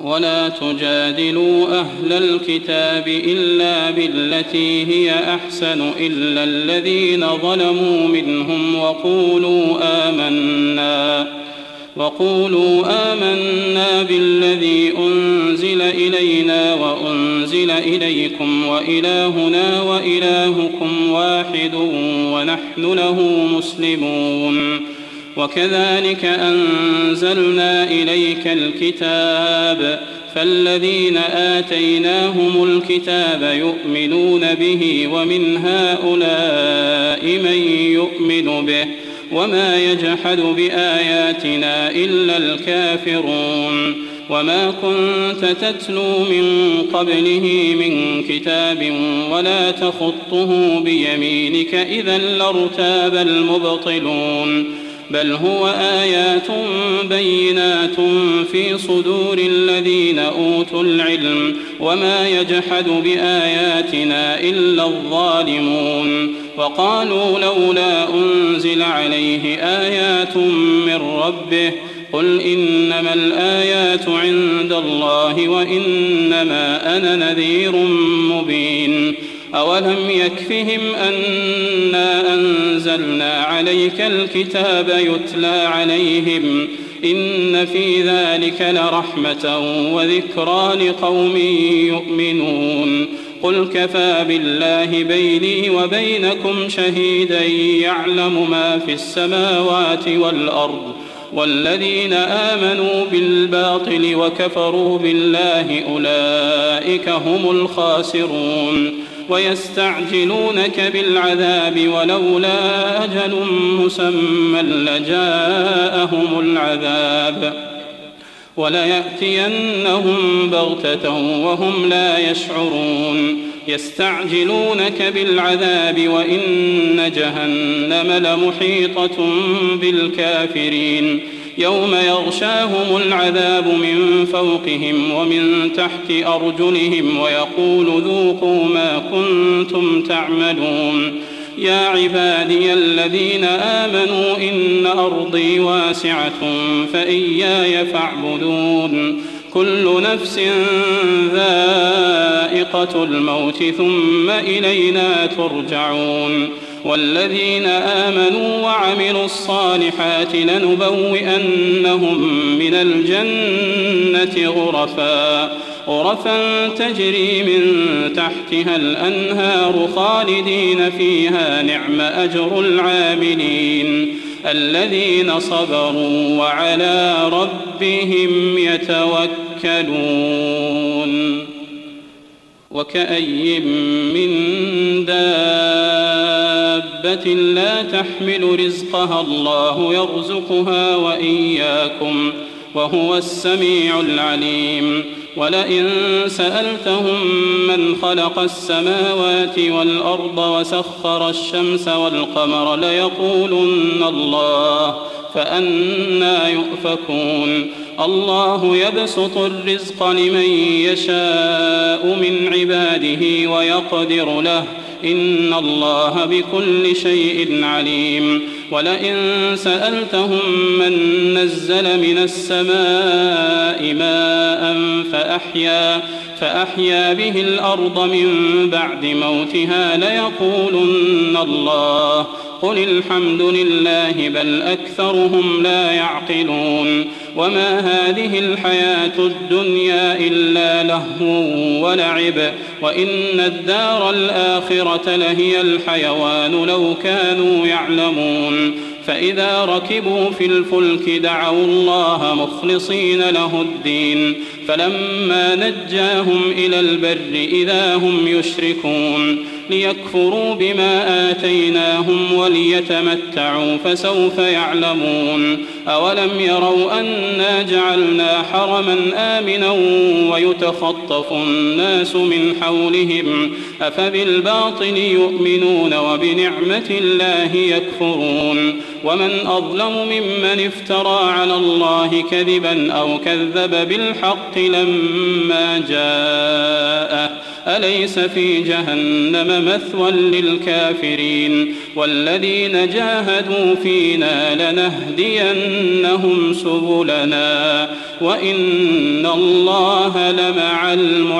ولا تجادلوا أهل الكتاب إلا بالتي هي أحسن إلا الذين ظلموا منهم وقولوا آمنا بالذي أنزل إلينا وأنزل إليكم وإلهنا وإلهكم واحد ونحن له مسلمون. وكذلك أنزلنا إليك الكتاب فالذين آتيناهم الكتاب يؤمنون به ومن هؤلاء من يؤمن به وما يجحد بآياتنا إلا الكافرون. وما كنت تتلو من قبله من كتاب ولا تخطه بيمينك إذا لارتاب المبطلون بل هو آيات بينات في صدور الذين أوتوا العلم وما يجحد بآياتنا إلا الظالمون. وقالوا لولا أنزل عليه آيات من ربه قل إنما الآيات عند الله وإنما أنا نذير مبين. أولم يكفهم أنا أنزلنا عليك الكتاب يتلى عليهم إن في ذلك لرحمة وذكرى لقوم يؤمنون. قل كفى بالله بيني وبينكم شهيدا يعلم ما في السماوات والأرض والذين آمنوا بالباطل وكفروا بالله أولئك هم الخاسرون. ويستعجلونك بالعذاب ولولا أجل مسمى لجاءهم العذاب وليأتينهم بغتة وهم لا يشعرون. يستعجلونك بالعذاب وإن جهنم لمحيطة بالكافرين يوم يغشاهم العذاب من فوقهم ومن تحت أرجلهم ويقول ذوقوا ما كنتم تعملون. يا عبادي الذين آمنوا إن أرضي واسعة فإياي فاعبدون. كل نفس ذائقة الموت ثم إلينا ترجعون. والذين آمنوا وعملوا الصالحات لنبوئنهم من الجنة غرفا تجري من تحتها الأنهار خالدين فيها نعم أجر العاملين الذين صبروا وعلى ربهم يتوكلون. وكأي من دابة لا تحمل رزقها الله يرزقها وإياكم وهو السميع العليم. ولئن سألتهم من خلق السماوات والأرض وسخر الشمس والقمر ليقولن الله فأنى يؤفكون. الله يبسط الرزق لمن يشاء من عباده ويقدر له إن الله بكل شيء عليم. ولئن سألتهم من نزل من السماء ماء فأحيا به الأرض من بعد موتها ليقولن الله قل الحمد لله بل أكثرهم لا يعقلون. وما هذه الحياة الدنيا إلا لهو ولعب وإن الدار الآخرة لهي الحيوان لو كانوا يعلمون. فإذا ركبوا في الفلك دعوا الله مخلصين له الدين فلما نجاهم إلى البر إذا هم يشركون. ليكفروا بما آتيناهم وليتمتعوا فسوف يعلمون. أولم يروا أنا جعلنا حرما آمنا ويتخطف الناس من حولهم أفبالباطل يؤمنون وبنعمة الله يكفرون. ومن أظلم ممن افترى على الله كذبا أو كذب بالحق لما جاءه أليس في جهنم مثوى للكافرين والذين جاهدوا فينا لنهدينهم سبلنا وإن الله لمع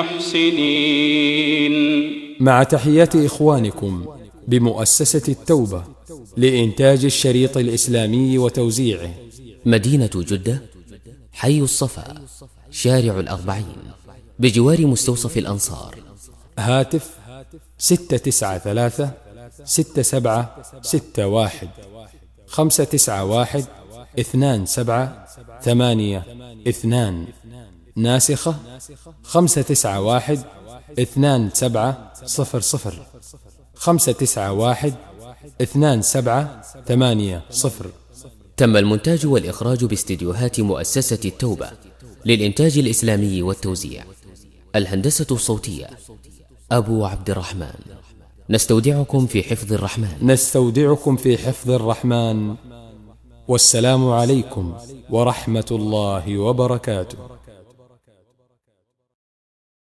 المحسنين. مع تحيات إخوانكم بمؤسسة التوبة لإنتاج الشريط الإسلامي وتوزيعه، مدينة جدة، حي الصفا، شارع الأربعين، بجوار مستوصف الأنصار. هاتف 693 6761 591 2782. ناسخة 591 2700 591 2780. تم المونتاج والإخراج باستديوهات مؤسسة التوبة للإنتاج الإسلامي والتوزيع. الهندسة الصوتية أبو عبد الرحمن. نستودعكم في حفظ الرحمن. والسلام عليكم ورحمة الله وبركاته.